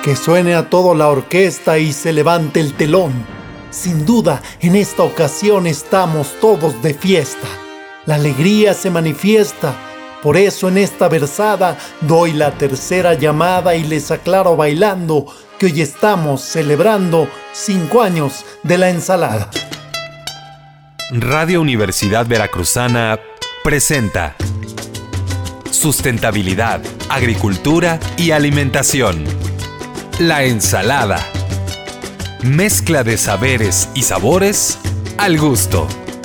Que suene a toda la orquesta y se levante el telón. Sin duda, en esta ocasión estamos todos de fiesta. La alegría se manifiesta. Por eso en esta versada doy la tercera llamada y les aclaro bailando que hoy estamos celebrando 5 años de la ensalada. Radio Universidad Veracruzana presenta Sustentabilidad, Agricultura y Alimentación. La ensalada. Mezcla de saberes y sabores al gusto.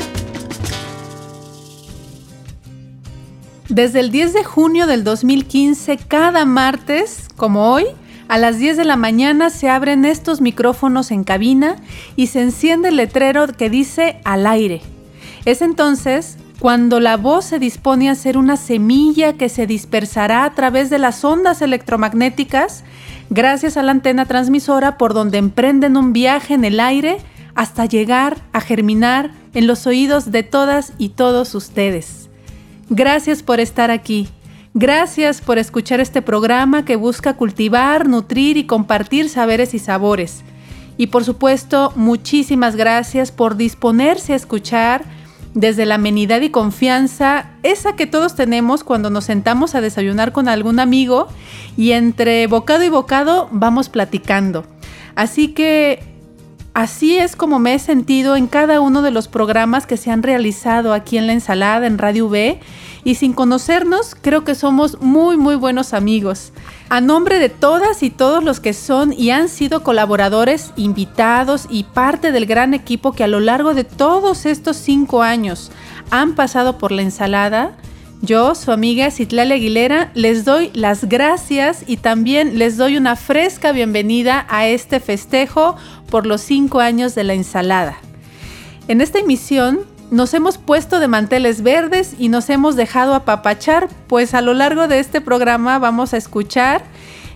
Desde el 10 de junio del 2015, cada martes, como hoy, a las 10 de la mañana se abren estos micrófonos en cabina y se enciende el letrero que dice al aire. Es entonces cuando la voz se dispone a ser una semilla que se dispersará a través de las ondas electromagnéticas gracias a la antena transmisora por donde emprenden un viaje en el aire hasta llegar a germinar en los oídos de todas y todos ustedes. Gracias por estar aquí. Gracias por escuchar este programa que busca cultivar, nutrir y compartir saberes y sabores. Y por supuesto, muchísimas gracias por disponerse a escuchar desde la amenidad y confianza, esa que todos tenemos cuando nos sentamos a desayunar con algún amigo y entre bocado y bocado vamos platicando. Así que así es como me he sentido en cada uno de los programas que se han realizado aquí en La Ensalada, en Radio V, y sin conocernos, creo que somos muy, muy buenos amigos. A nombre de todas y todos los que son y han sido colaboradores, invitados y parte del gran equipo que a lo largo de todos estos 5 años han pasado por La Ensalada, yo, su amiga Citlali Aguilera, les doy las gracias y también les doy una fresca bienvenida a este festejo por los 5 años de La Ensalada. En esta emisión nos hemos puesto de manteles verdes y nos hemos dejado apapachar, pues a lo largo de este programa vamos a escuchar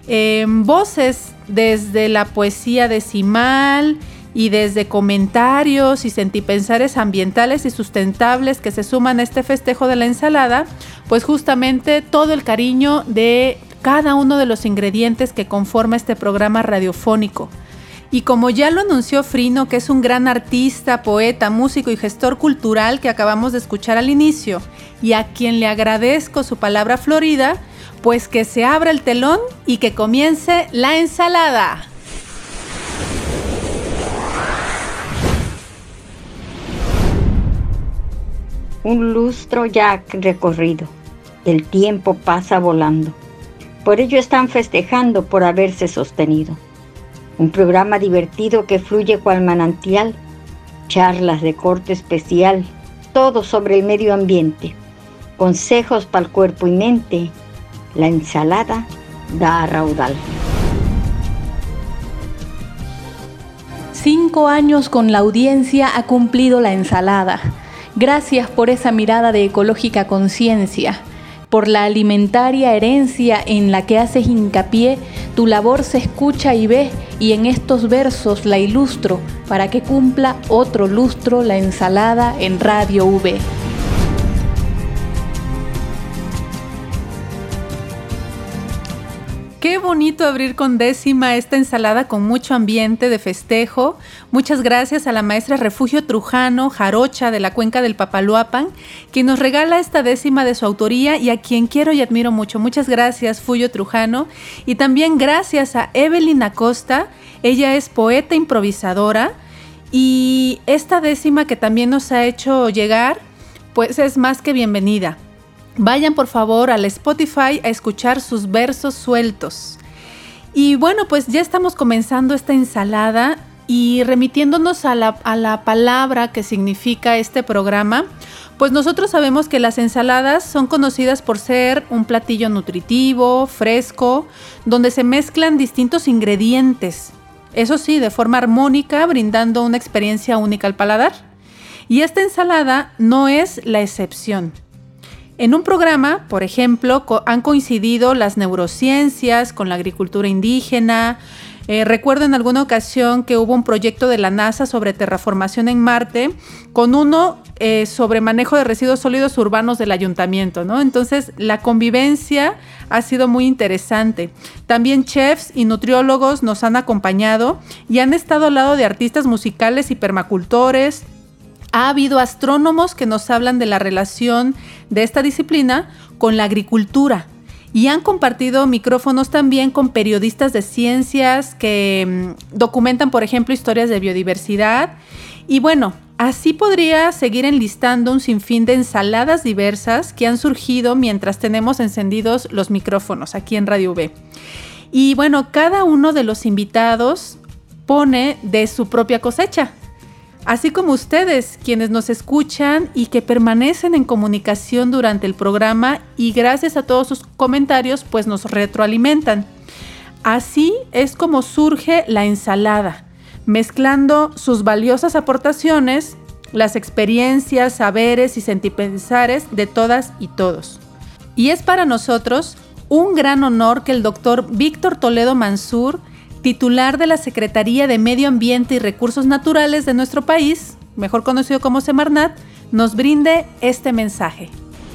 voces desde la poesía decimal y desde comentarios y sentipensares ambientales y sustentables que se suman a este festejo de la ensalada, pues justamente todo el cariño de cada uno de los ingredientes que conforma este programa radiofónico. Y como ya lo anunció Frino, que es un gran artista, poeta, músico y gestor cultural que acabamos de escuchar al inicio, y a quien le agradezco su palabra florida, pues que se abra el telón y que comience la ensalada. Un lustro ya recorrido, el tiempo pasa volando. Por ello están festejando por haberse sostenido. Un programa divertido que fluye cual manantial, charlas de corte especial, todo sobre el medio ambiente, consejos para el cuerpo y mente, la ensalada da a raudal. 5 años con la audiencia ha cumplido la ensalada. Gracias por esa mirada de ecológica conciencia, por la alimentaria herencia en la que haces hincapié. Tu labor se escucha y ve, y en estos versos la ilustro para que cumpla otro lustro la ensalada en Radio V. Qué bonito abrir con décima esta ensalada con mucho ambiente de festejo. Muchas gracias a la maestra Refugio Trujano, jarocha de la cuenca del Papaloapan, quien nos regala esta décima de su autoría y a quien quiero y admiro mucho. Muchas gracias, Fuyo Trujano. Y también gracias a Evelyn Acosta. Ella es poeta improvisadora y esta décima que también nos ha hecho llegar, pues es más que bienvenida. Vayan por favor al Spotify a escuchar sus versos sueltos. Y bueno, pues ya estamos comenzando esta ensalada y remitiéndonos a la palabra que significa este programa, pues nosotros sabemos que las ensaladas son conocidas por ser un platillo nutritivo, fresco, donde se mezclan distintos ingredientes. Eso sí, de forma armónica, brindando una experiencia única al paladar. Y esta ensalada no es la excepción. En un programa, por ejemplo, han coincidido las neurociencias con la agricultura indígena, Recuerdo en alguna ocasión que hubo un proyecto de la NASA sobre terraformación en Marte, con uno sobre manejo de residuos sólidos urbanos del ayuntamiento, ¿no? Entonces, la convivencia ha sido muy interesante. También chefs y nutriólogos nos han acompañado y han estado al lado de artistas musicales y permacultores. Ha habido astrónomos que nos hablan de la relación de esta disciplina con la agricultura. Y han compartido micrófonos también con periodistas de ciencias que documentan, por ejemplo, historias de biodiversidad. Y bueno, así podría seguir enlistando un sinfín de ensaladas diversas que han surgido mientras tenemos encendidos los micrófonos aquí en Radio V. Y bueno, cada uno de los invitados pone de su propia cosecha. Así como ustedes, quienes nos escuchan y que permanecen en comunicación durante el programa y gracias a todos sus comentarios, pues nos retroalimentan. Así es como surge La Ensalada, mezclando sus valiosas aportaciones, las experiencias, saberes y sentipensares de todas y todos. Y es para nosotros un gran honor que el doctor Víctor Toledo Mansur, titular de la Secretaría de Medio Ambiente y Recursos Naturales de nuestro país, mejor conocido como Semarnat, nos brinde este mensaje.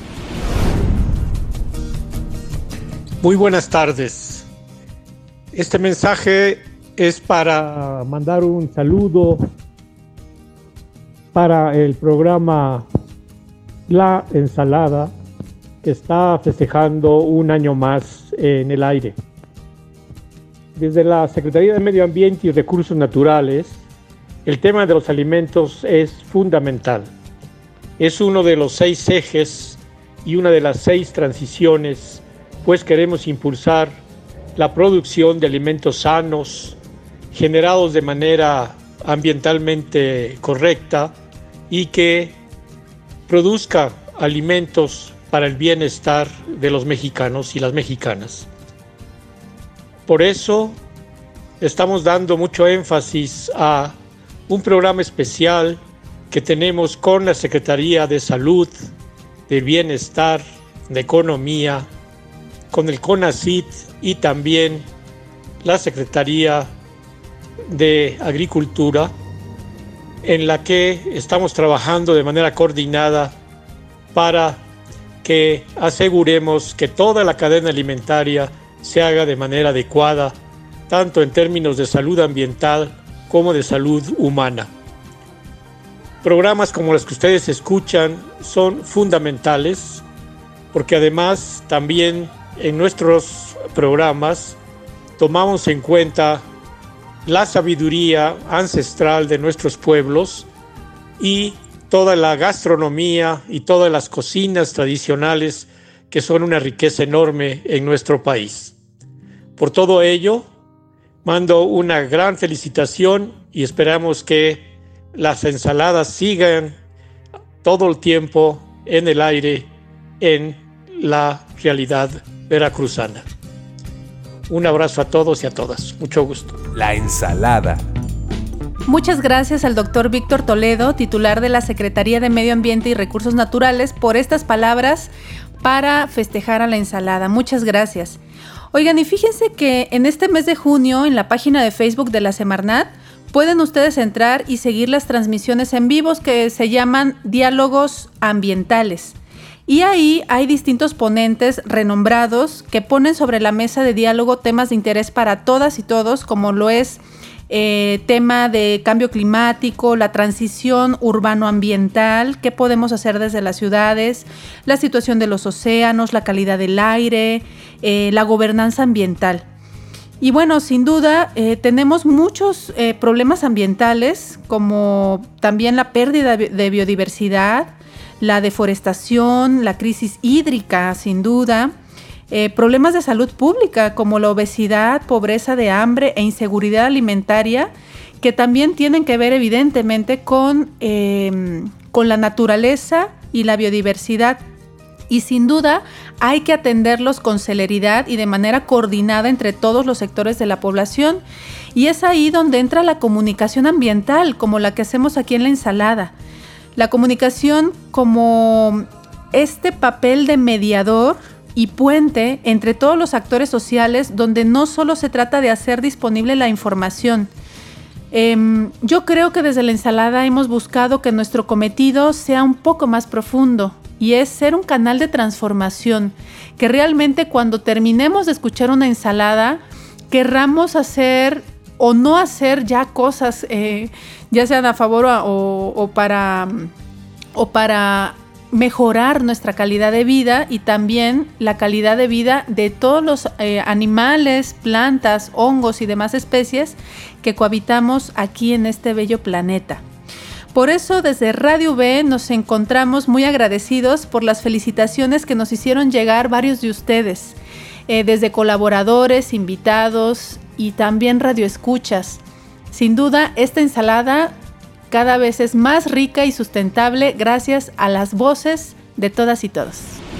Muy buenas tardes. Este mensaje es para mandar un saludo para el programa La Ensalada, que está festejando un año más en el aire. Desde la Secretaría de Medio Ambiente y Recursos Naturales, el tema de los alimentos es fundamental. Es uno de los 6 ejes y una de las 6 transiciones, pues queremos impulsar la producción de alimentos sanos, generados de manera ambientalmente correcta y que produzca alimentos para el bienestar de los mexicanos y las mexicanas. Por eso estamos dando mucho énfasis a un programa especial que tenemos con la Secretaría de Salud, de Bienestar, de Economía, con el CONACYT y también la Secretaría de Agricultura, en la que estamos trabajando de manera coordinada para que aseguremos que toda la cadena alimentaria se haga de manera adecuada, tanto en términos de salud ambiental como de salud humana. Programas como los que ustedes escuchan son fundamentales, porque además también en nuestros programas tomamos en cuenta la sabiduría ancestral de nuestros pueblos y toda la gastronomía y todas las cocinas tradicionales que son una riqueza enorme en nuestro país. Por todo ello, mando una gran felicitación y esperamos que las ensaladas sigan todo el tiempo en el aire en la realidad veracruzana. Un abrazo a todos y a todas. Mucho gusto. La Ensalada. Muchas gracias al doctor Víctor Toledo, titular de la Secretaría de Medio Ambiente y Recursos Naturales, por estas palabras para festejar a La Ensalada. Muchas gracias. Oigan, y fíjense que en este mes de junio, en la página de Facebook de la Semarnat, pueden ustedes entrar y seguir las transmisiones en vivos que se llaman Diálogos Ambientales. Y ahí hay distintos ponentes renombrados que ponen sobre la mesa de diálogo temas de interés para todas y todos, como lo es tema de cambio climático, la transición urbano-ambiental, qué podemos hacer desde las ciudades, la situación de los océanos, la calidad del aire, la gobernanza ambiental. Y bueno, sin duda tenemos muchos problemas ambientales, como también la pérdida de biodiversidad, la deforestación, la crisis hídrica, sin duda, problemas de salud pública como la obesidad, pobreza de hambre e inseguridad alimentaria, que también tienen que ver evidentemente con la naturaleza y la biodiversidad. Y sin duda hay que atenderlos con celeridad y de manera coordinada entre todos los sectores de la población. Y es ahí donde entra la comunicación ambiental, como la que hacemos aquí en La Ensalada. La comunicación como este papel de mediador y puente entre todos los actores sociales, donde no solo se trata de hacer disponible la información. Yo creo que desde la ensalada hemos buscado que nuestro cometido sea un poco más profundo, y es ser un canal de transformación, que realmente cuando terminemos de escuchar una ensalada, querramos hacer o no hacer ya cosas, ya sean a favor o para mejorar nuestra calidad de vida y también la calidad de vida de todos los animales, plantas, hongos y demás especies que cohabitamos aquí en este bello planeta. Por eso desde Radio V nos encontramos muy agradecidos por las felicitaciones que nos hicieron llegar varios de ustedes, desde colaboradores, invitados y también radioescuchas. Sin duda, esta ensalada cada vez es más rica y sustentable gracias a las voces de todas y todos.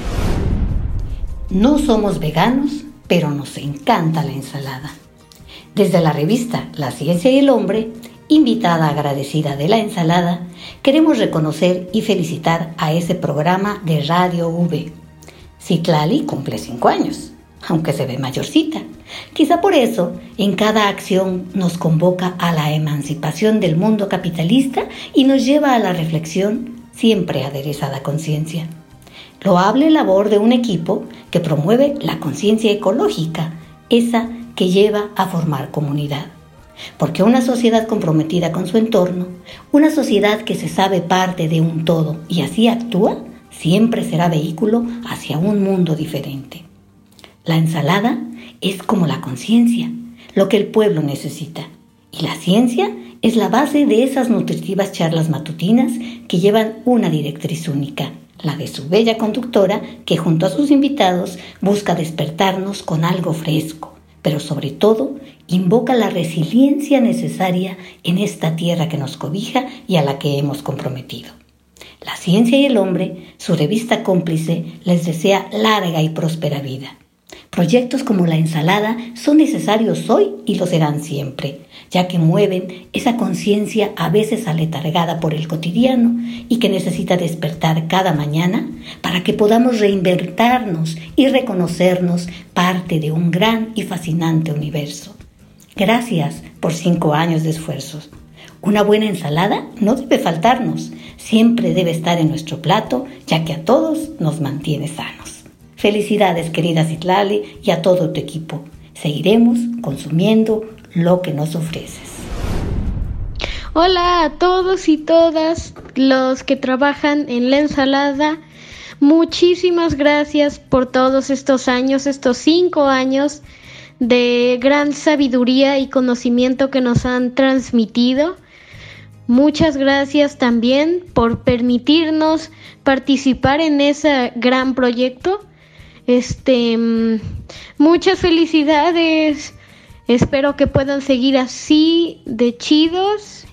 No somos veganos, pero nos encanta la ensalada. Desde la revista La Ciencia y el Hombre, invitada agradecida de la ensalada, queremos reconocer y felicitar a ese programa de Radio V. Citlali cumple 5 años, aunque se ve mayorcita. Quizá por eso, en cada acción nos convoca a la emancipación del mundo capitalista y nos lleva a la reflexión, siempre aderezada a conciencia. Loable labor de un equipo que promueve la conciencia ecológica, esa que lleva a formar comunidad. Porque una sociedad comprometida con su entorno, una sociedad que se sabe parte de un todo y así actúa, siempre será vehículo hacia un mundo diferente. La ensalada es como la conciencia, lo que el pueblo necesita. Y la ciencia es la base de esas nutritivas charlas matutinas que llevan una directriz única, la de su bella conductora que junto a sus invitados busca despertarnos con algo fresco, pero sobre todo invoca la resiliencia necesaria en esta tierra que nos cobija y a la que hemos comprometido. La Ciencia y el Hombre, su revista cómplice, les desea larga y próspera vida. Proyectos como la ensalada son necesarios hoy y lo serán siempre, ya que mueven esa conciencia a veces aletargada por el cotidiano y que necesita despertar cada mañana para que podamos reinventarnos y reconocernos parte de un gran y fascinante universo. Gracias por 5 años de esfuerzos. Una buena ensalada no debe faltarnos, siempre debe estar en nuestro plato, ya que a todos nos mantiene sanos. Felicidades, querida Citlali, y a todo tu equipo. Seguiremos consumiendo lo que nos ofreces. Hola a todos y todas los que trabajan en la ensalada. Muchísimas gracias por todos estos años, estos 5 años de gran sabiduría y conocimiento que nos han transmitido. Muchas gracias también por permitirnos participar en ese gran proyecto. Muchas felicidades. Espero que puedan seguir así de chidos.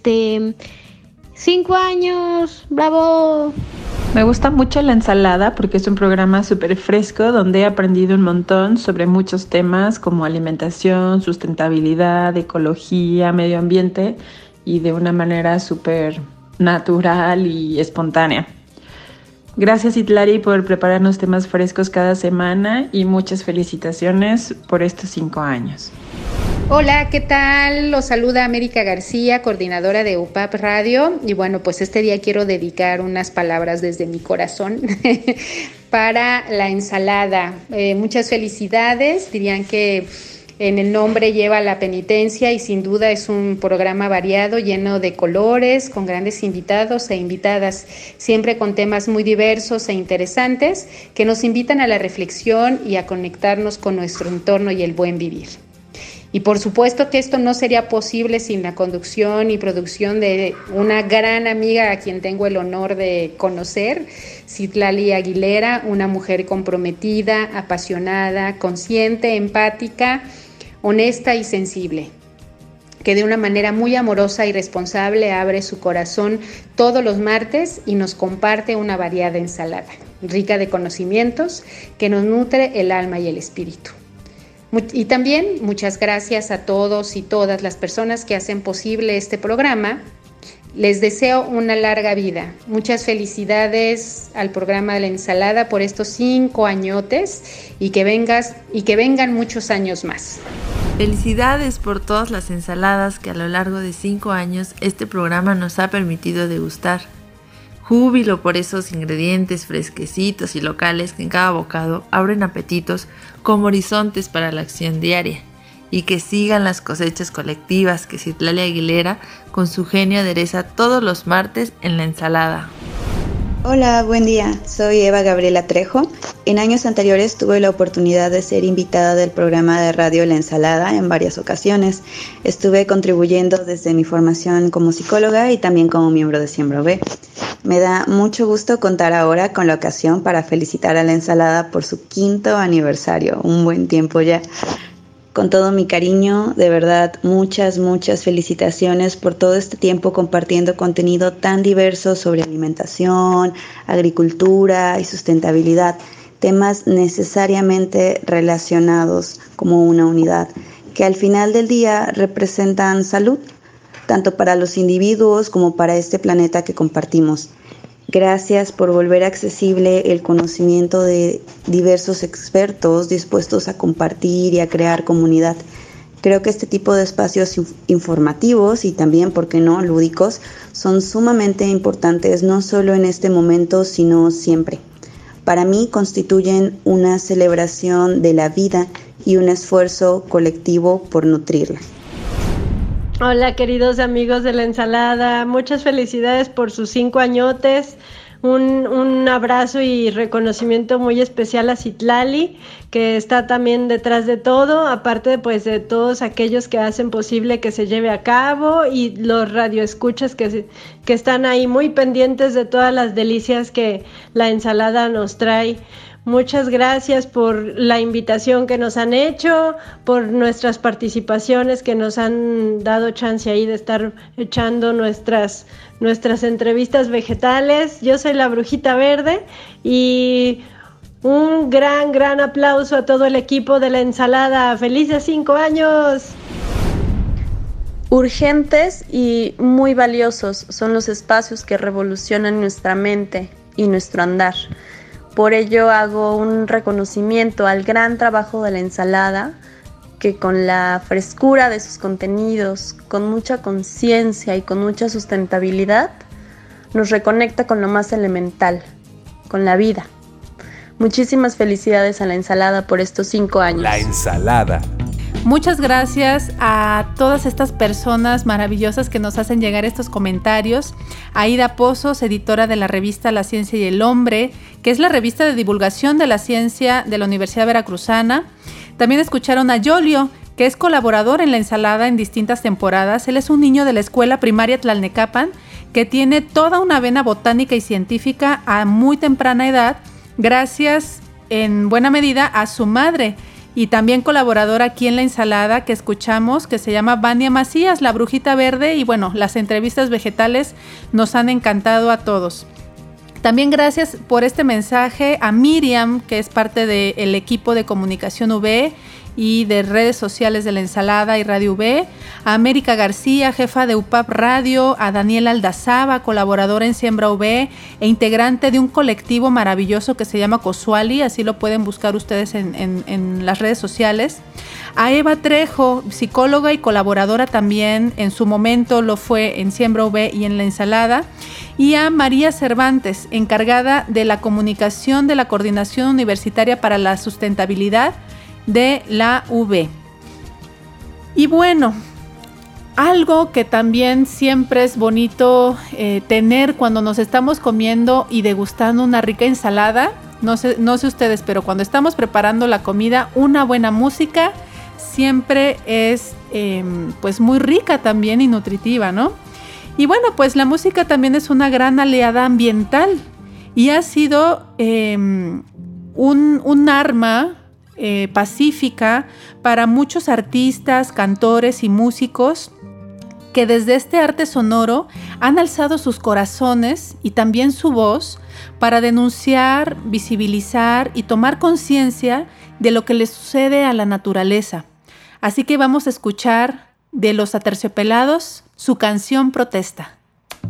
5 años, bravo. Me gusta mucho la ensalada porque es un programa súper fresco donde he aprendido un montón sobre muchos temas como alimentación, sustentabilidad, ecología, medio ambiente y de una manera súper natural y espontánea. Gracias, Citlali, por prepararnos temas frescos cada semana y muchas felicitaciones por estos 5 años. Hola, ¿qué tal? Los saluda América García, coordinadora de UPAP Radio. Y bueno, pues este día quiero dedicar unas palabras desde mi corazón para la ensalada. Muchas felicidades. Dirían que en el nombre lleva la penitencia y sin duda es un programa variado, lleno de colores, con grandes invitados e invitadas, siempre con temas muy diversos e interesantes que nos invitan a la reflexión y a conectarnos con nuestro entorno y el buen vivir. Y por supuesto que esto no sería posible sin la conducción y producción de una gran amiga a quien tengo el honor de conocer, Citlali Aguilera, una mujer comprometida, apasionada, consciente, empática, honesta y sensible, que de una manera muy amorosa y responsable abre su corazón todos los martes y nos comparte una variada ensalada, rica de conocimientos, que nos nutre el alma y el espíritu. Y también muchas gracias a todos y todas las personas que hacen posible este programa, Les deseo una larga vida. Muchas felicidades al programa de la ensalada por estos 5 añotes y que vengan muchos años más. Felicidades por todas las ensaladas que a lo largo de 5 años este programa nos ha permitido degustar. Júbilo por esos ingredientes fresquecitos y locales que en cada bocado abren apetitos como horizontes para la acción diaria. Y que sigan las cosechas colectivas que Citlali Aguilera con su genio adereza todos los martes en la ensalada. Hola, buen día. Soy Eva Gabriela Trejo. En años anteriores tuve la oportunidad de ser invitada del programa de radio La Ensalada en varias ocasiones. Estuve contribuyendo desde mi formación como psicóloga y también como miembro de Siembra UV. Me da mucho gusto contar ahora con la ocasión para felicitar a La Ensalada por su 5º aniversario. Un buen tiempo ya. Con todo mi cariño, de verdad, muchas felicitaciones por todo este tiempo compartiendo contenido tan diverso sobre alimentación, agricultura y sustentabilidad, temas necesariamente relacionados como una unidad, que al final del día representan salud, tanto para los individuos como para este planeta que compartimos. Gracias por volver accesible el conocimiento de diversos expertos dispuestos a compartir y a crear comunidad. Creo que este tipo de espacios informativos y también, ¿por qué no?, lúdicos, son sumamente importantes no solo en este momento, sino siempre. Para mí constituyen una celebración de la vida y un esfuerzo colectivo por nutrirla. Hola queridos amigos de la ensalada, muchas felicidades por sus 5 añotes, un abrazo y reconocimiento muy especial a Citlali, que está también detrás de todo, aparte pues de todos aquellos que hacen posible que se lleve a cabo y los radioescuchas que están ahí muy pendientes de todas las delicias que la ensalada nos trae. Muchas gracias por la invitación que nos han hecho, por nuestras participaciones que nos han dado chance ahí de estar echando nuestras entrevistas vegetales. Yo soy la Brujita Verde y un gran aplauso a todo el equipo de la ensalada. ¡Felices 5 años! Urgentes y muy valiosos son los espacios que revolucionan nuestra mente y nuestro andar. Por ello hago un reconocimiento al gran trabajo de la ensalada, que con la frescura de sus contenidos, con mucha conciencia y con mucha sustentabilidad, nos reconecta con lo más elemental, con la vida. Muchísimas felicidades a la ensalada por estos 5 años. La ensalada. Muchas gracias a todas estas personas maravillosas que nos hacen llegar estos comentarios. Aida Pozos, editora de la revista La Ciencia y el Hombre, que es la revista de divulgación de la ciencia de la Universidad Veracruzana. También escucharon a Yolio, que es colaborador en la ensalada en distintas temporadas. Él es un niño de la escuela primaria Tlalnecapan, que tiene toda una vena botánica y científica a muy temprana edad, gracias en buena medida a su madre. Y también colaboradora aquí en la ensalada que escuchamos, que se llama Vania Macías, la Brujita Verde. Y bueno, las entrevistas vegetales nos han encantado a todos. También gracias por este mensaje a Miriam, que es parte del equipo de Comunicación UV y de redes sociales de la ensalada y Radio UV, a América García, jefa de UPAP Radio, a Daniela Aldazaba, colaboradora en Siembra UV e integrante de un colectivo maravilloso que se llama Cosuali, así lo pueden buscar ustedes en las redes sociales, a Eva Trejo, psicóloga y colaboradora también, en su momento lo fue en Siembra UV y en la ensalada, y a María Cervantes, encargada de la comunicación de la Coordinación Universitaria para la Sustentabilidad de la UV. Y bueno, algo que también siempre es bonito tener cuando nos estamos comiendo y degustando una rica ensalada, no sé ustedes, pero cuando estamos preparando la comida, una buena música siempre es pues muy rica también y nutritiva, ¿no? Y bueno, pues la música también es una gran aliada ambiental y ha sido un arma pacífica para muchos artistas, cantores y músicos que desde este arte sonoro han alzado sus corazones y también su voz para denunciar, visibilizar y tomar conciencia de lo que le sucede a la naturaleza. Así que vamos a escuchar de Los Aterciopelados su canción Protesta.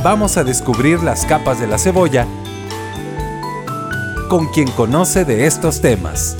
vamos a descubrir las capas de la cebolla con quien conoce de estos temas.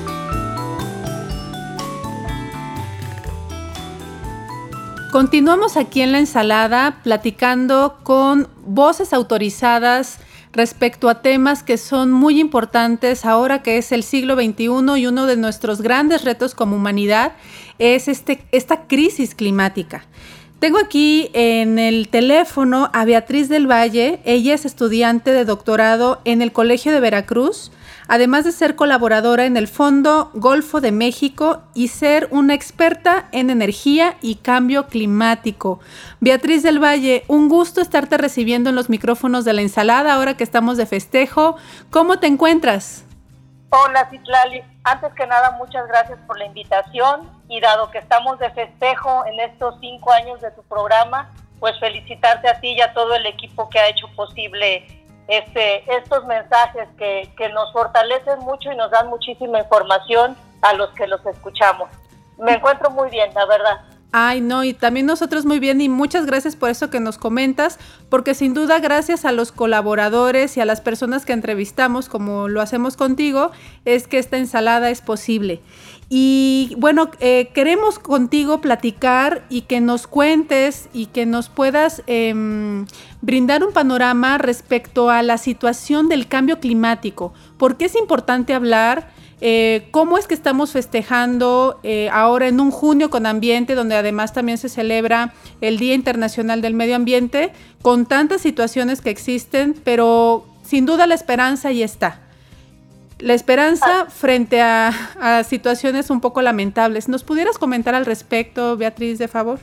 Continuamos aquí en La Ensalada platicando con voces autorizadas respecto a temas que son muy importantes ahora que es el siglo XXI y uno de nuestros grandes retos como humanidad es esta crisis climática. Tengo aquí en el teléfono a Beatriz del Valle. Ella es estudiante de doctorado en el Colegio de Veracruz, además de ser colaboradora en el Fondo Golfo de México y ser una experta en energía y cambio climático. Beatriz del Valle, un gusto estarte recibiendo en los micrófonos de La Ensalada ahora que estamos de festejo. ¿Cómo te encuentras? Hola, Citlali. Antes que nada, muchas gracias por la invitación y dado que estamos de festejo en estos 5 años de tu programa, pues felicitarte a ti y a todo el equipo que ha hecho posible estos mensajes que nos fortalecen mucho y nos dan muchísima información a los que los escuchamos. Me encuentro muy bien, la verdad. Ay, no, y también nosotros muy bien y muchas gracias por eso que nos comentas, porque sin duda gracias a los colaboradores y a las personas que entrevistamos, como lo hacemos contigo, es que esta ensalada es posible. Y bueno, queremos contigo platicar y que nos cuentes y que nos puedas brindar un panorama respecto a la situación del cambio climático. ¿Por qué es importante hablar? ¿Cómo es que estamos festejando ahora en un junio con ambiente, donde además también se celebra el Día Internacional del Medio Ambiente, con tantas situaciones que existen, pero sin duda la esperanza ahí está? La esperanza frente a situaciones un poco lamentables. ¿Nos pudieras comentar al respecto, Beatriz, de favor?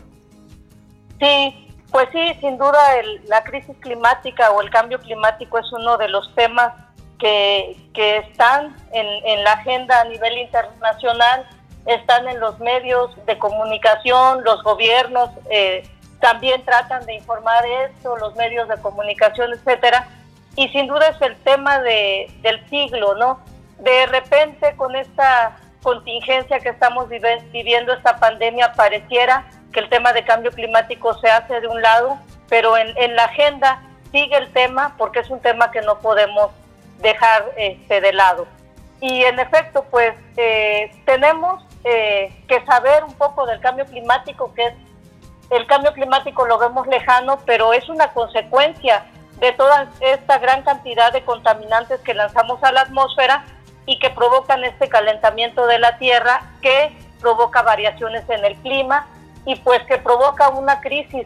Sí, pues sí, sin duda la crisis climática o el cambio climático es uno de los temas que están en la agenda a nivel internacional, están en los medios de comunicación, los gobiernos también tratan de informar esto, los medios de comunicación, etcétera, y sin duda es el tema del siglo, ¿no? De repente con esta contingencia que estamos viviendo, esta pandemia, pareciera que el tema de cambio climático se hace de un lado, pero en la agenda sigue el tema porque es un tema que no podemos dejar de lado. Y en efecto, pues tenemos que saber un poco del cambio climático, que es el cambio climático lo vemos lejano, pero es una consecuencia de toda esta gran cantidad de contaminantes que lanzamos a la atmósfera y que provocan este calentamiento de la Tierra, que provoca variaciones en el clima y pues que provoca una crisis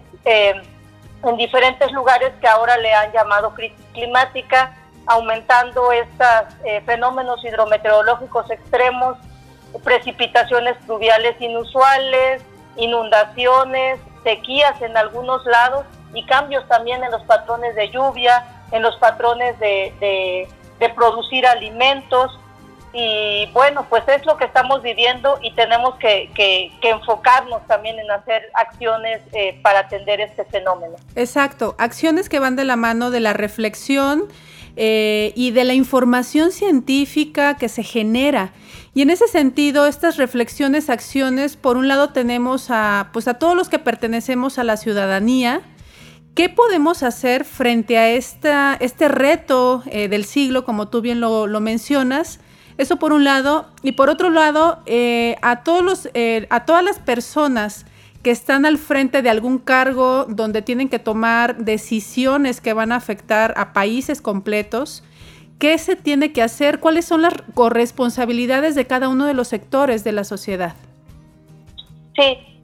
en diferentes lugares que ahora le han llamado crisis climática, aumentando estos fenómenos hidrometeorológicos extremos, precipitaciones pluviales inusuales, inundaciones, sequías en algunos lados y cambios también en los patrones de lluvia, en los patrones de producir alimentos. Y bueno, pues es lo que estamos viviendo y tenemos que enfocarnos también en hacer acciones para atender este fenómeno. Exacto, acciones que van de la mano de la reflexión y de la información científica que se genera. Y en ese sentido, estas reflexiones, acciones, por un lado tenemos a todos los que pertenecemos a la ciudadanía. ¿Qué podemos hacer frente a este reto del siglo, como tú bien lo mencionas? Eso por un lado. Y por otro lado, a todas las personas que están al frente de algún cargo donde tienen que tomar decisiones que van a afectar a países completos, ¿qué se tiene que hacer? ¿Cuáles son las corresponsabilidades de cada uno de los sectores de la sociedad? Sí,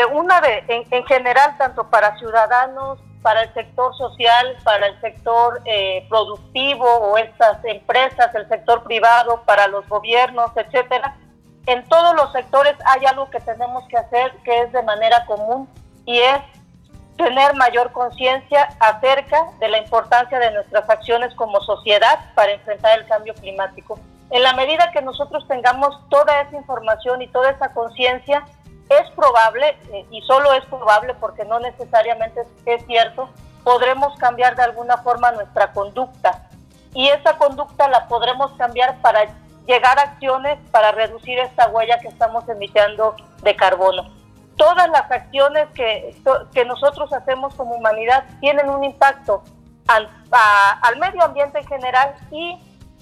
en general, tanto para ciudadanos, para el sector social, para el sector productivo o estas empresas, el sector privado, para los gobiernos, etcétera. En todos los sectores hay algo que tenemos que hacer que es de manera común y es tener mayor conciencia acerca de la importancia de nuestras acciones como sociedad para enfrentar el cambio climático. En la medida que nosotros tengamos toda esa información y toda esa conciencia, es probable, y solo es probable porque no necesariamente es cierto, podremos cambiar de alguna forma nuestra conducta. Y esa conducta la podremos cambiar para llegar a acciones para reducir esta huella que estamos emitiendo de carbono. todas las acciones que nosotros hacemos como humanidad tienen un impacto al medio ambiente en general y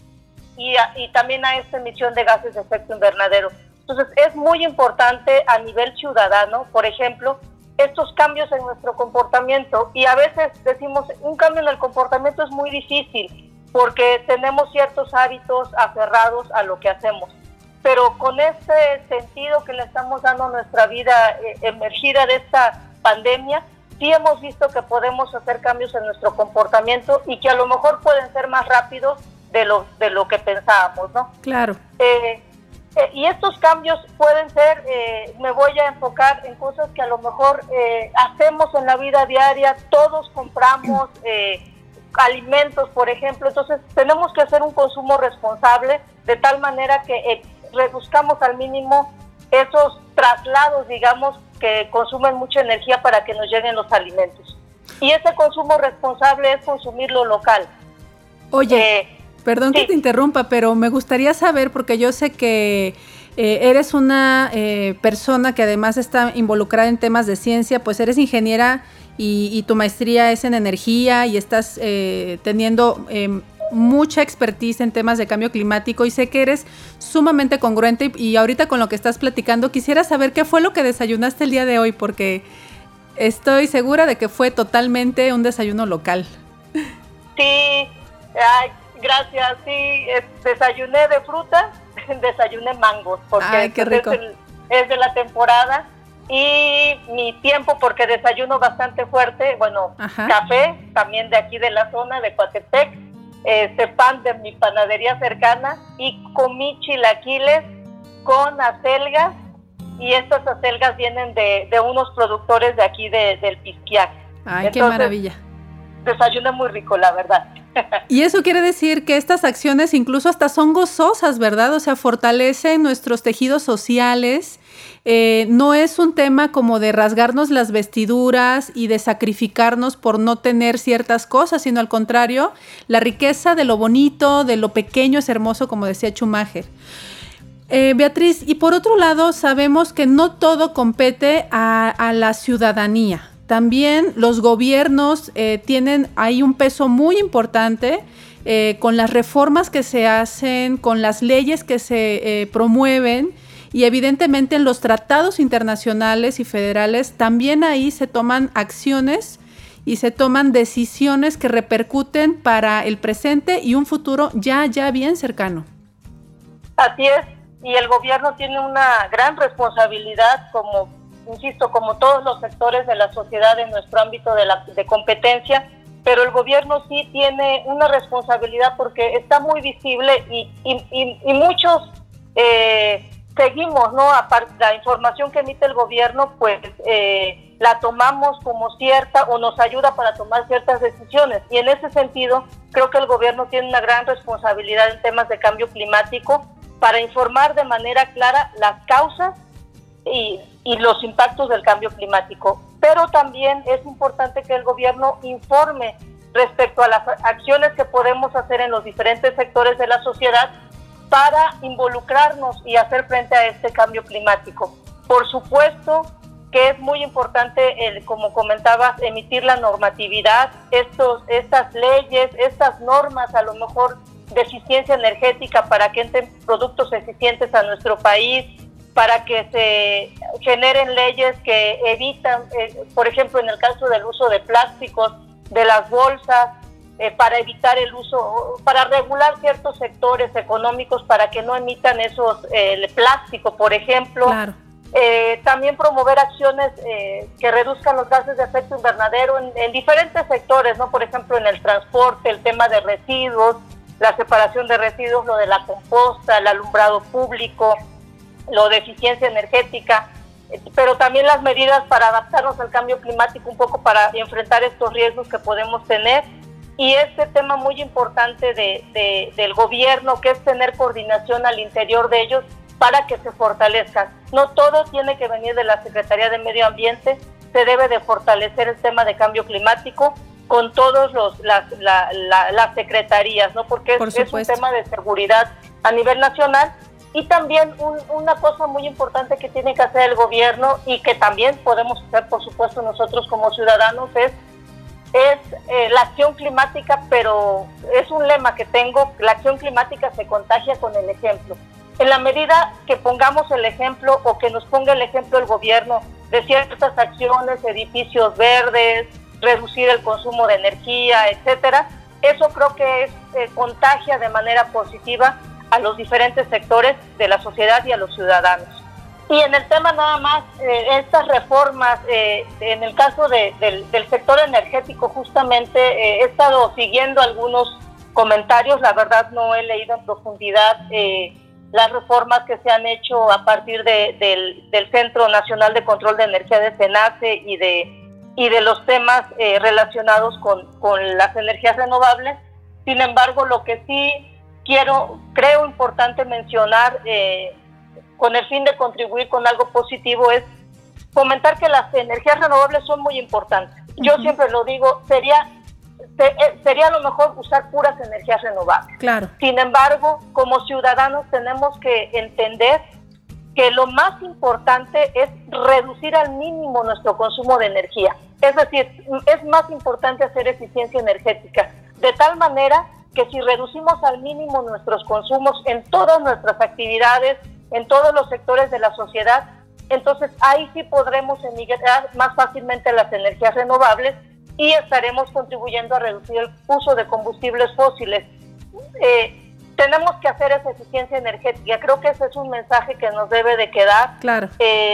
también a esta emisión de gases de efecto invernadero. Entonces es muy importante a nivel ciudadano, por ejemplo, estos cambios en nuestro comportamiento, y a veces decimos un cambio en el comportamiento es muy difícil porque tenemos ciertos hábitos aferrados a lo que hacemos, pero con este sentido que le estamos dando a nuestra vida emergida de esta pandemia, sí hemos visto que podemos hacer cambios en nuestro comportamiento y que a lo mejor pueden ser más rápidos de lo que pensábamos, ¿no? Claro. Y estos cambios pueden ser, me voy a enfocar en cosas que a lo mejor hacemos en la vida diaria, todos compramos alimentos, por ejemplo, entonces tenemos que hacer un consumo responsable de tal manera que reduzcamos al mínimo esos traslados, digamos, que consumen mucha energía para que nos lleguen los alimentos. Y ese consumo responsable es consumir lo local. Oye, perdón que te interrumpa, pero me gustaría saber, porque yo sé que eres una persona que además está involucrada en temas de ciencia, pues eres ingeniera y tu maestría es en energía y estás teniendo mucha expertise en temas de cambio climático y sé que eres sumamente congruente y ahorita con lo que estás platicando quisiera saber qué fue lo que desayunaste el día de hoy, porque estoy segura de que fue totalmente un desayuno local. Sí, gracias, sí, desayuné de frutas, desayuné mangos, porque qué rico. Es de la temporada, y mi tiempo, porque desayuno bastante fuerte, bueno, café, también de aquí de la zona, de Coatepec, pan de mi panadería cercana, y comí chilaquiles con acelgas, y estas acelgas vienen de unos productores de aquí del Pisquiac. Ay, entonces, qué maravilla. Desayuno muy rico, la verdad. Y eso quiere decir que estas acciones incluso hasta son gozosas, ¿verdad? O sea, fortalecen nuestros tejidos sociales. No es un tema como de rasgarnos las vestiduras y de sacrificarnos por no tener ciertas cosas, sino al contrario, la riqueza de lo bonito, de lo pequeño es hermoso, como decía Schumacher. Beatriz, y por otro lado, sabemos que no todo compete a la ciudadanía. También los gobiernos tienen ahí un peso muy importante con las reformas que se hacen, con las leyes que se promueven y evidentemente en los tratados internacionales y federales también ahí se toman acciones y se toman decisiones que repercuten para el presente y un futuro ya bien cercano. Así es, y el gobierno tiene una gran responsabilidad insisto, como todos los sectores de la sociedad en nuestro ámbito de competencia, pero el gobierno sí tiene una responsabilidad porque está muy visible y muchos seguimos, ¿no? Aparte, la información que emite el gobierno, pues la tomamos como cierta o nos ayuda para tomar ciertas decisiones. Y en ese sentido, creo que el gobierno tiene una gran responsabilidad en temas de cambio climático para informar de manera clara las causas y los impactos del cambio climático. Pero también es importante que el gobierno informe respecto a las acciones que podemos hacer en los diferentes sectores de la sociedad para involucrarnos y hacer frente a este cambio climático. Por supuesto que es muy importante, como comentabas, emitir la normatividad, estas leyes, estas normas, a lo mejor de eficiencia energética para que entren productos eficientes a nuestro país, para que se generen leyes que evitan, por ejemplo, en el caso del uso de plásticos, de las bolsas, para evitar el uso, para regular ciertos sectores económicos para que no emitan el plástico, por ejemplo. Claro. También promover acciones que reduzcan los gases de efecto invernadero en diferentes sectores, ¿no? Por ejemplo, en el transporte, el tema de residuos, la separación de residuos, lo de la composta, el alumbrado público, lo de eficiencia energética, pero también las medidas para adaptarnos al cambio climático, un poco para enfrentar estos riesgos que podemos tener. Y este tema muy importante del gobierno, que es tener coordinación al interior de ellos para que se fortalezcan. No todo tiene que venir de la Secretaría de Medio Ambiente, se debe de fortalecer el tema de cambio climático con todas las secretarías, ¿no? Porque es un tema de seguridad a nivel nacional, Y también una cosa muy importante que tiene que hacer el gobierno y que también podemos hacer, por supuesto, nosotros como ciudadanos es la acción climática, pero es un lema que tengo: la acción climática se contagia con el ejemplo. En la medida que pongamos el ejemplo o que nos ponga el ejemplo el gobierno de ciertas acciones, edificios verdes, reducir el consumo de energía, etcétera, eso creo que contagia de manera positiva a los diferentes sectores de la sociedad y a los ciudadanos. Y en el tema nada más, estas reformas, en el caso del sector energético, justamente he estado siguiendo algunos comentarios, la verdad no he leído en profundidad las reformas que se han hecho a partir del Centro Nacional de Control de Energía de CENACE y de los temas relacionados con las energías renovables. Sin embargo, lo que sí creo importante mencionar, con el fin de contribuir con algo positivo, es fomentar que las energías renovables son muy importantes. Yo siempre lo digo, sería lo mejor usar puras energías renovables. Claro. Sin embargo, como ciudadanos tenemos que entender que lo más importante es reducir al mínimo nuestro consumo de energía. Es decir, es más importante hacer eficiencia energética, de tal manera que si reducimos al mínimo nuestros consumos en todas nuestras actividades, en todos los sectores de la sociedad, entonces ahí sí podremos emigrar más fácilmente a las energías renovables y estaremos contribuyendo a reducir el uso de combustibles fósiles. Tenemos que hacer esa eficiencia energética. Creo que ese es un mensaje que nos debe de quedar. Claro.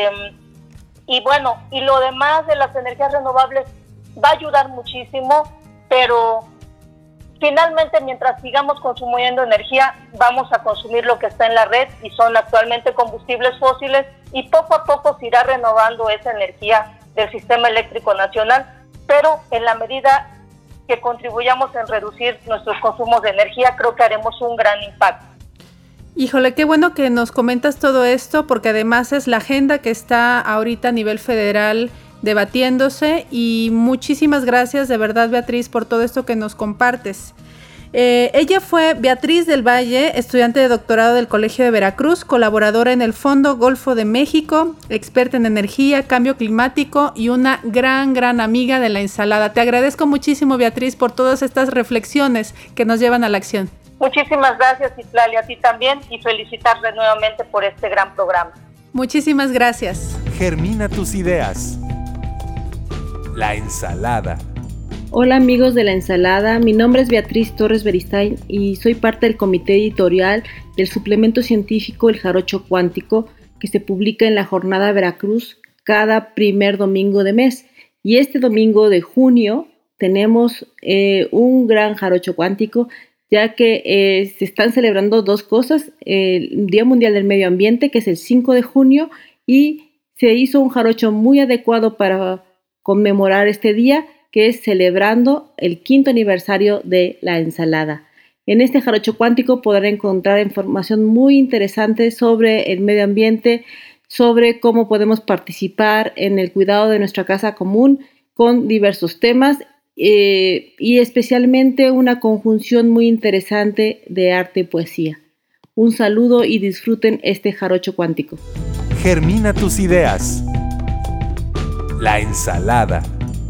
Y bueno, y lo demás de las energías renovables va a ayudar muchísimo, pero finalmente, mientras sigamos consumiendo energía, vamos a consumir lo que está en la red y son actualmente combustibles fósiles, y poco a poco se irá renovando esa energía del sistema eléctrico nacional, pero en la medida que contribuyamos en reducir nuestros consumos de energía, creo que haremos un gran impacto. Híjole, qué bueno que nos comentas todo esto, porque además es la agenda que está ahorita a nivel federal debatiéndose, y muchísimas gracias de verdad, Beatriz, por todo esto que nos compartes. Ella fue Beatriz del Valle, estudiante de doctorado del Colegio de Veracruz, colaboradora en el Fondo Golfo de México, experta en energía, cambio climático y una gran amiga de la ensalada. Te agradezco muchísimo, Beatriz, por todas estas reflexiones que nos llevan a la acción. Muchísimas gracias, Citlali, a ti también, y felicitarle nuevamente por este gran programa. Muchísimas gracias. Germina tus ideas. La ensalada. Hola amigos de La Ensalada, mi nombre es Beatriz Torres Beristain y soy parte del comité editorial del suplemento científico El Jarocho Cuántico, que se publica en la Jornada Veracruz cada primer domingo de mes. Y este domingo de junio tenemos un gran jarocho cuántico, ya que se están celebrando dos cosas: el Día Mundial del Medio Ambiente, que es el 5 de junio, y se hizo un jarocho muy adecuado para conmemorar este día, que es celebrando el 5º aniversario de La Ensalada. En este jarocho cuántico podrán encontrar información muy interesante sobre el medio ambiente, sobre cómo podemos participar en el cuidado de nuestra casa común con diversos temas y especialmente una conjunción muy interesante de arte y poesía. Un saludo y disfruten este jarocho cuántico. Germina tus ideas. La ensalada.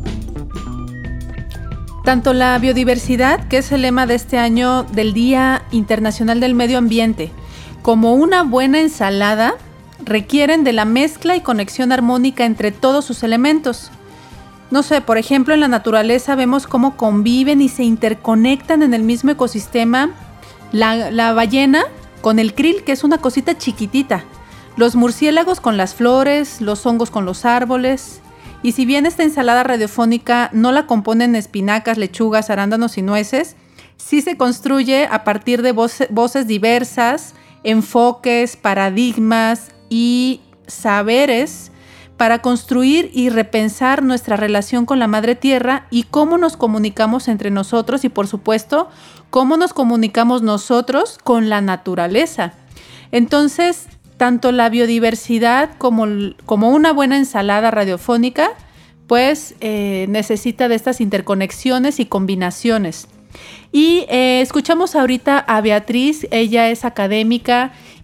Tanto la biodiversidad, que es el lema de este año del Día Internacional del Medio Ambiente, como una buena ensalada, requieren de la mezcla y conexión armónica entre todos sus elementos. No sé, por ejemplo, en la naturaleza vemos cómo conviven y se interconectan en el mismo ecosistema la ballena con el krill, que es una cosita chiquitita, los murciélagos con las flores, los hongos con los árboles. Y si bien esta ensalada radiofónica no la componen espinacas, lechugas, arándanos y nueces, sí se construye a partir de voces diversas, enfoques, paradigmas y saberes para construir y repensar nuestra relación con la Madre Tierra y cómo nos comunicamos entre nosotros y, por supuesto, cómo nos comunicamos nosotros con la naturaleza. Entonces, tanto la biodiversidad como una buena ensalada radiofónica, pues necesita de estas interconexiones y combinaciones. Y escuchamos ahorita a Beatriz, ella es académica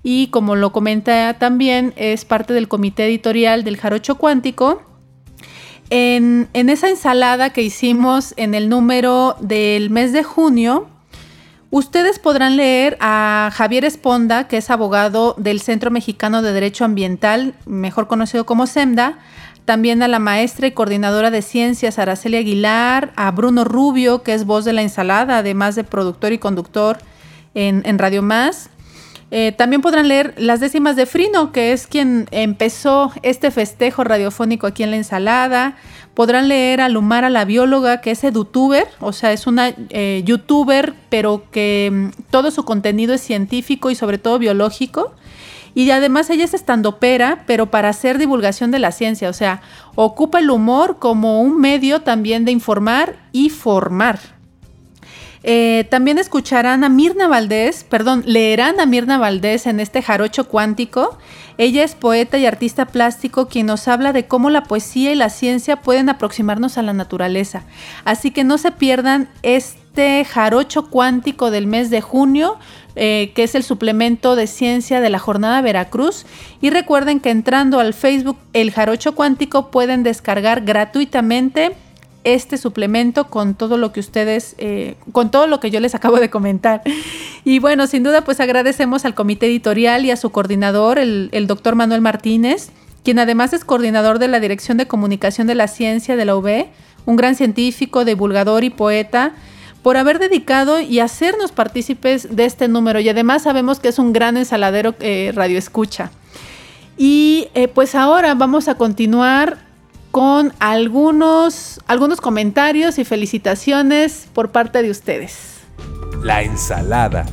y como lo comenta también, es parte del comité editorial del Jarocho Cuántico. En esa ensalada que hicimos en el número del mes de junio, ustedes podrán leer a Javier Esponda, que es abogado del Centro Mexicano de Derecho Ambiental, mejor conocido como CEMDA, también a la maestra y coordinadora de ciencias Araceli Aguilar, a Bruno Rubio, que es voz de la ensalada, además de productor y conductor en Radio Más. También podrán leer las décimas de Frino, que es quien empezó este festejo radiofónico aquí en la ensalada. Podrán leer a Lumara, la bióloga, que es edutuber, o sea, es una youtuber, pero que todo su contenido es científico y sobre todo biológico. Y además ella es estandopera, pero para hacer divulgación de la ciencia, o sea, ocupa el humor como un medio también de informar y formar. También leerán a Mirna Valdés en este Jarocho Cuántico. Ella es poeta y artista plástico quien nos habla de cómo la poesía y la ciencia pueden aproximarnos a la naturaleza. Así que no se pierdan este Jarocho Cuántico del mes de junio, que es el suplemento de ciencia de la Jornada Veracruz. Y recuerden que entrando al Facebook El Jarocho Cuántico pueden descargar gratuitamente este suplemento con todo lo que ustedes, con todo lo que yo les acabo de comentar. Y bueno, sin duda, pues agradecemos al comité editorial y a su coordinador, el doctor Manuel Martínez, quien además es coordinador de la Dirección de Comunicación de la Ciencia de la UB, un gran científico, divulgador y poeta, por haber dedicado y hacernos partícipes de este número. Y además sabemos que es un gran ensaladero radioescucha. Y pues ahora vamos a continuar con algunos comentarios y felicitaciones por parte de ustedes. La ensalada.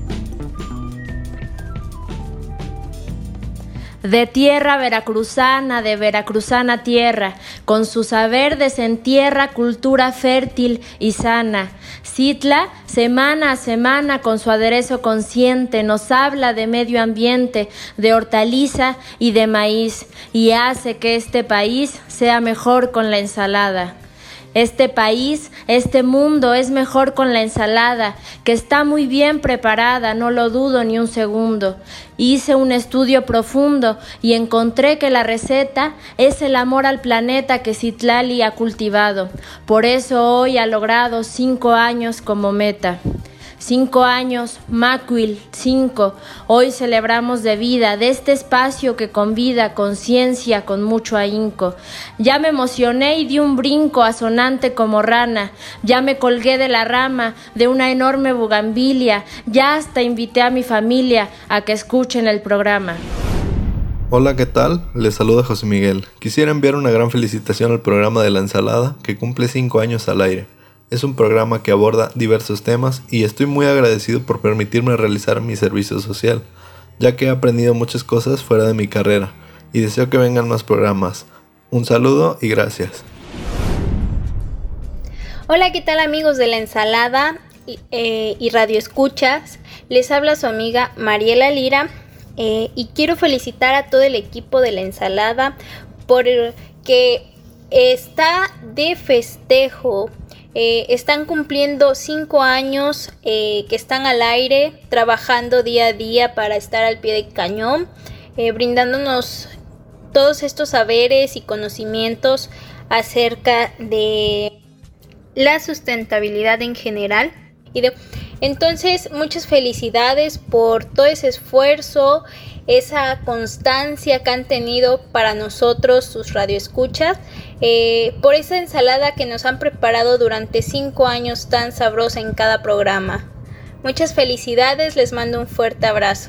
De tierra veracruzana, de veracruzana tierra, con su saber desentierra cultura fértil y sana. Citla, semana a semana, con su aderezo consciente, nos habla de medio ambiente, de hortaliza y de maíz, y hace que este país sea mejor con la ensalada. Este país, este mundo es mejor con la ensalada, que está muy bien preparada, no lo dudo ni un segundo. Hice un estudio profundo y encontré que la receta es el amor al planeta que Citlali ha cultivado. Por eso hoy ha logrado 5 años como meta. 5 años, Macuil, 5. Hoy celebramos de vida, de este espacio que convida, conciencia, con mucho ahínco. Ya me emocioné y di un brinco asonante como rana. Ya me colgué de la rama de una enorme bugambilia. Ya hasta invité a mi familia a que escuchen el programa. Hola, ¿qué tal? Les saluda José Miguel. Quisiera enviar una gran felicitación al programa de La Ensalada, que cumple 5 años al aire. Es un programa que aborda diversos temas y estoy muy agradecido por permitirme realizar mi servicio social, ya que he aprendido muchas cosas fuera de mi carrera y deseo que vengan más programas. Un saludo y gracias. Hola, ¿qué tal amigos de La Ensalada y Radio Escuchas? Les habla su amiga Mariela Lira y quiero felicitar a todo el equipo de La Ensalada porque está de festejo. Están cumpliendo 5 años que están al aire, trabajando día a día para estar al pie del cañón, brindándonos todos estos saberes y conocimientos acerca de la sustentabilidad en general. Entonces, muchas felicidades por todo ese esfuerzo, esa constancia que han tenido para nosotros, sus radioescuchas, por esa ensalada que nos han preparado durante 5 años tan sabrosa en cada programa. Muchas felicidades, les mando un fuerte abrazo.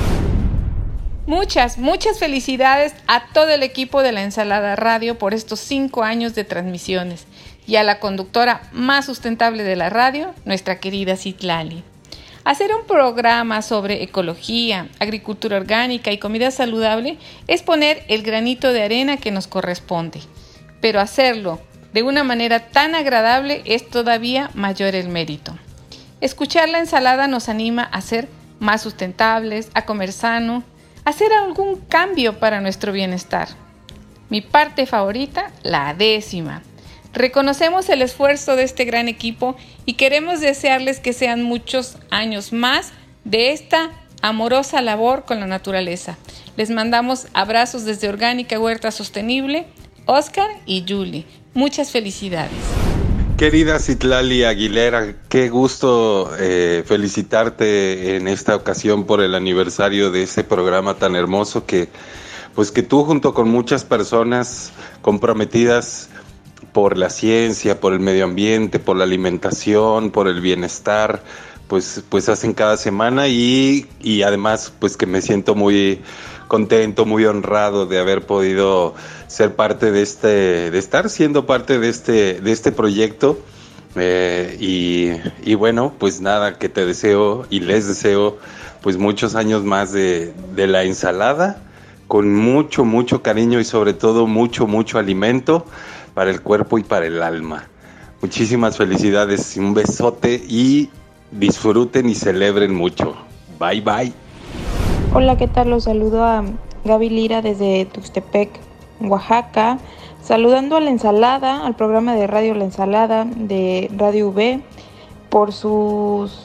Muchas felicidades a todo el equipo de La Ensalada Radio por estos 5 años de transmisiones y a la conductora más sustentable de la radio, nuestra querida Citlali. Hacer un programa sobre ecología, agricultura orgánica y comida saludable es poner el granito de arena que nos corresponde, pero hacerlo de una manera tan agradable es todavía mayor el mérito. Escuchar La Ensalada nos anima a ser más sustentables, a comer sano, a hacer algún cambio para nuestro bienestar. Mi parte favorita, la 10ª. Reconocemos el esfuerzo de este gran equipo y queremos desearles que sean muchos años más de esta amorosa labor con la naturaleza. Les mandamos abrazos desde Orgánica Huerta Sostenible, Oscar y Julie. Muchas felicidades. Querida Citlali Aguilera, qué gusto felicitarte en esta ocasión por el aniversario de ese programa tan hermoso que tú junto con muchas personas comprometidas por la ciencia, por el medio ambiente, por la alimentación, por el bienestar, pues hacen cada semana y además pues que me siento muy contento, muy honrado de haber podido ser parte de estar siendo parte de este proyecto y bueno, pues nada, que te deseo y les deseo pues muchos años más de la ensalada, con mucho cariño y sobre todo mucho alimento para el cuerpo y para el alma. Muchísimas felicidades, un besote y disfruten y celebren mucho. Bye bye. Hola, ¿qué tal? Los saludo a Gaby Lira desde Tuxtepec, Oaxaca, saludando a La Ensalada, al programa de radio La Ensalada de Radio V, por sus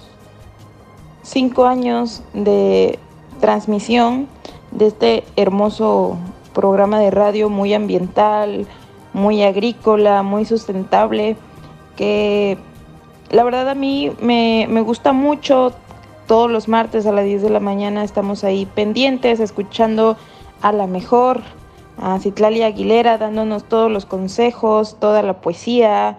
5 años de transmisión de este hermoso programa de radio muy ambiental, muy agrícola, muy sustentable, que la verdad a mí me gusta mucho. Todos los martes a las 10 de la mañana estamos ahí pendientes, escuchando a la mejor, a Citlali Aguilera, dándonos todos los consejos, toda la poesía,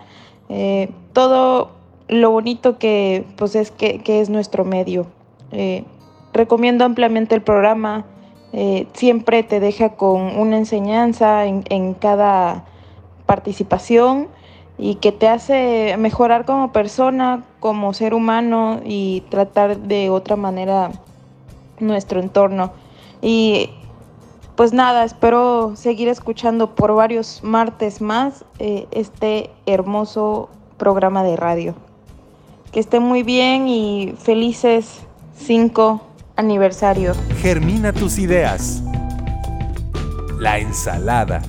todo lo bonito que pues es que es nuestro medio. Recomiendo ampliamente el programa, siempre te deja con una enseñanza en cada participación y que te hace mejorar como persona, como ser humano y tratar de otra manera nuestro entorno. Y pues nada, espero seguir escuchando por varios martes más este hermoso programa de radio. Que estén muy bien y felices 5 aniversario. Germina tus ideas. La ensalada.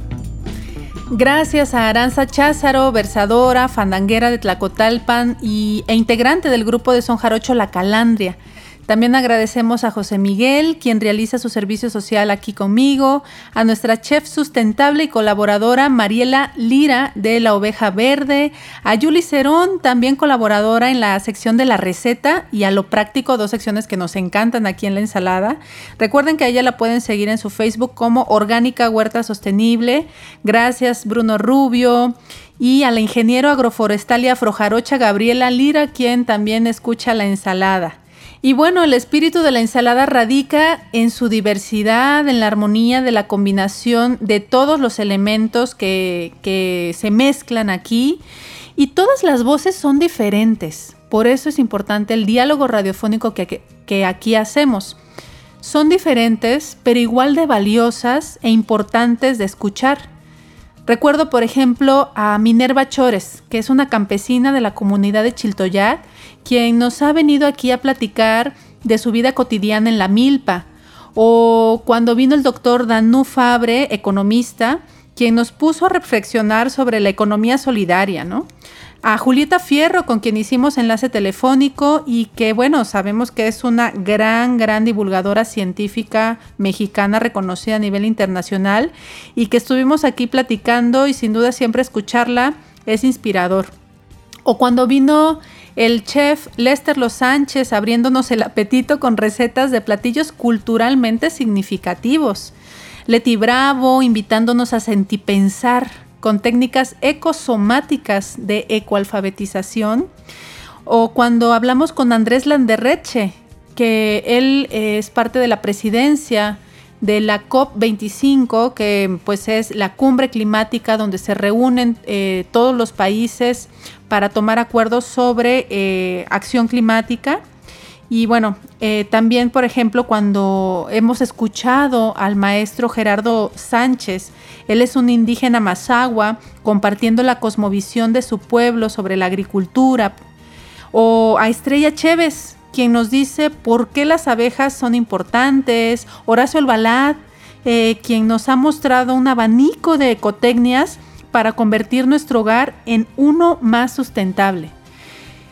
Gracias a Aranza Cházaro, versadora, fandanguera de Tlacotalpan e integrante del grupo de son jarocho La Calandria. También agradecemos a José Miguel, quien realiza su servicio social aquí conmigo, a nuestra chef sustentable y colaboradora Mariela Lira de La Oveja Verde, a Yuli Cerón, también colaboradora en la sección de la receta, y a Lo Práctico, 2 secciones que nos encantan aquí en La Ensalada. Recuerden que a ella la pueden seguir en su Facebook como Orgánica Huerta Sostenible. Gracias Bruno Rubio. Y a la ingeniero agroforestal y afrojarocha Gabriela Lira, quien también escucha La Ensalada. Y bueno, el espíritu de La Ensalada radica en su diversidad, en la armonía de la combinación de todos los elementos que se mezclan aquí. Y todas las voces son diferentes. Por eso es importante el diálogo radiofónico que aquí hacemos. Son diferentes, pero igual de valiosas e importantes de escuchar. Recuerdo, por ejemplo, a Minerva Chores, que es una campesina de la comunidad de Chiltoyac, quien nos ha venido aquí a platicar de su vida cotidiana en la milpa. O cuando vino el doctor Danú Fabre, economista, quien nos puso a reflexionar sobre la economía solidaria, ¿no? A Julieta Fierro, con quien hicimos enlace telefónico y que, bueno, sabemos que es una gran divulgadora científica mexicana reconocida a nivel internacional y que estuvimos aquí platicando y sin duda siempre escucharla es inspirador. O cuando vino el chef Lester Los Sánchez abriéndonos el apetito con recetas de platillos culturalmente significativos. Leti Bravo invitándonos a sentipensar con técnicas ecosomáticas de ecoalfabetización, o cuando hablamos con Andrés Landerreche, que él es parte de la presidencia de la COP25, que pues es la cumbre climática donde se reúnen todos los países para tomar acuerdos sobre acción climática. Y bueno, también, por ejemplo, cuando hemos escuchado al maestro Gerardo Sánchez, él es un indígena mazahua compartiendo la cosmovisión de su pueblo sobre la agricultura. O a Estrella Chévez, quien nos dice por qué las abejas son importantes. Horacio Albalad, quien nos ha mostrado un abanico de ecotecnias para convertir nuestro hogar en uno más sustentable.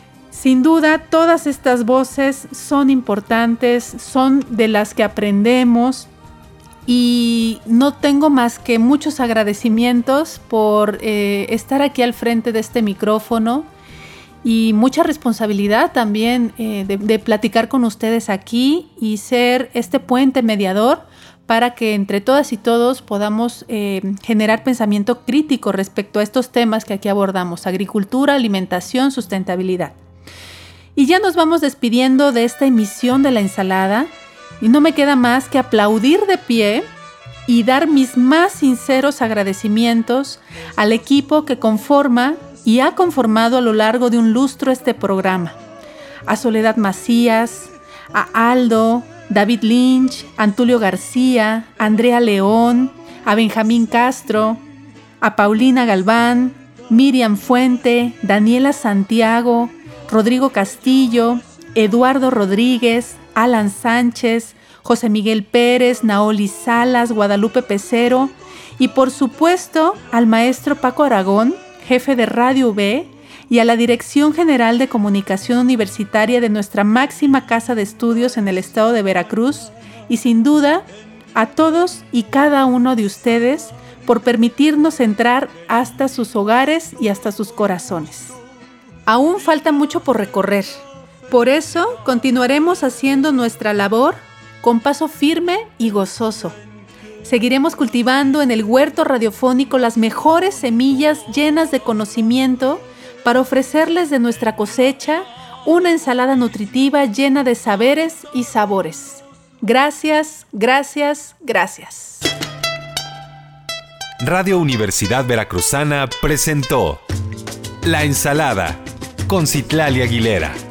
Sin duda, todas estas voces son importantes, son de las que aprendemos y no tengo más que muchos agradecimientos por estar aquí al frente de este micrófono y mucha responsabilidad también de platicar con ustedes aquí y ser este puente mediador para que entre todas y todos podamos generar pensamiento crítico respecto a estos temas que aquí abordamos: agricultura, alimentación, sustentabilidad. Y ya nos vamos despidiendo de esta emisión de La Ensalada y no me queda más que aplaudir de pie y dar mis más sinceros agradecimientos al equipo que conforma y ha conformado a lo largo de un lustro este programa. A Soledad Macías, a Aldo, David Lynch, Antulio García, Andrea León, a Benjamín Castro, a Paulina Galván, Miriam Fuente, Daniela Santiago, Rodrigo Castillo, Eduardo Rodríguez, Alan Sánchez, José Miguel Pérez, Naoli Salas, Guadalupe Pecero y por supuesto al maestro Paco Aragón, jefe de Radio V, y a la Dirección General de Comunicación Universitaria de nuestra máxima casa de estudios en el estado de Veracruz, y sin duda a todos y cada uno de ustedes por permitirnos entrar hasta sus hogares y hasta sus corazones. Aún falta mucho por recorrer, por eso continuaremos haciendo nuestra labor con paso firme y gozoso. Seguiremos cultivando en el huerto radiofónico las mejores semillas llenas de conocimiento para ofrecerles de nuestra cosecha una ensalada nutritiva llena de saberes y sabores. Gracias, gracias, gracias. Radio Universidad Veracruzana presentó La Ensalada con Citlali Aguilera.